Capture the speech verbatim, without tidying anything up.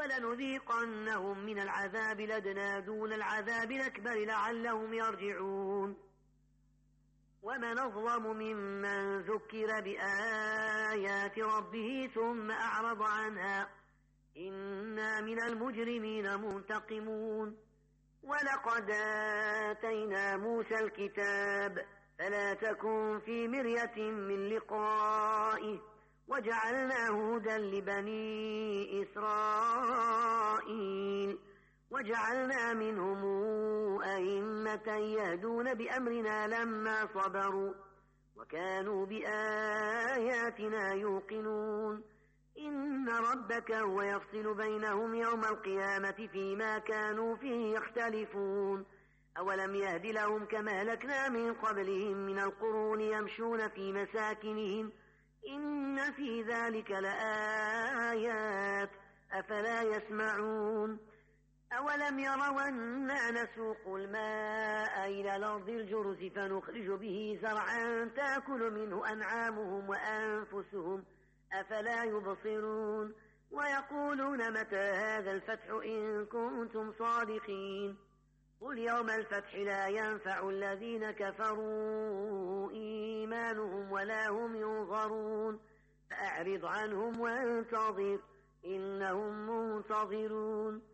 ولنذيقنهم من العذاب الأدنى دون العذاب الأكبر لعلهم يرجعون. ومن أظلم ممن ذكر بآيات ربه ثم أعرض عنها إنا من المجرمين منتقمون. ولقد آتينا موسى الكتاب فلا تكن في مرية من لقائه وجعلناه هدى لبني إسرائيل وجعلنا منهم أئمة يهدون بأمرنا لما صبروا وكانوا بآياتنا يوقنون. إن ربك هو يفصل بينهم يوم القيامة فيما كانوا فيه يختلفون. أولم يهد لهم كما أهلكنا من قبلهم من القرون يمشون في مساكنهم إن في ذلك لآيات أفلا يسمعون. أولم يروا أنا نسوق الماء إلى الأرض الجرز فنخرج به زرعا تأكل منه أنعامهم وأنفسهم أفلا يبصرون. ويقولون متى هذا الفتح إن كنتم صادقين. قل يوم الفتح لا ينفع الذين كفروا إيمانهم ولا هم ينظرون فأعرض عنهم وانتظر إنهم منتظرون.